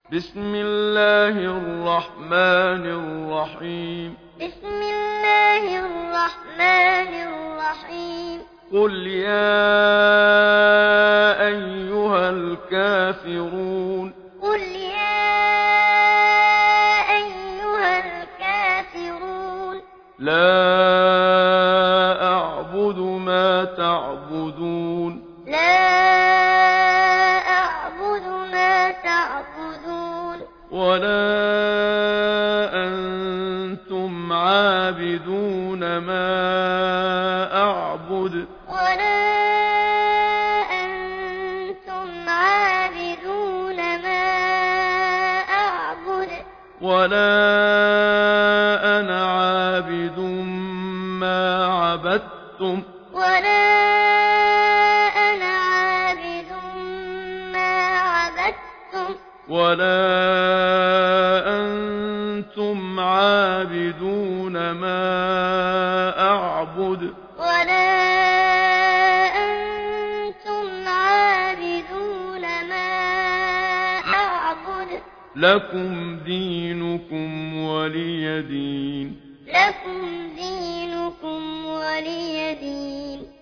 بسم الله الرحمن الرحيم بسم الله الرحمن الرحيم قل يا أيها الكافرون قل يا أيها الكافرون لا أعبد ما تعبدون لا أعبد ما تعبدون ولا أنتم عابدون ما أعبد ولا أنتم عابدون ما أعبد ولا أنا عابد ما عبدتم ولا أنا عابد ما عبدتم ولا أنتم عابدون ما أعبد ولا أنتم عابدون ما أعبد لكم دينكم ولي دين لكم دينكم ولي دين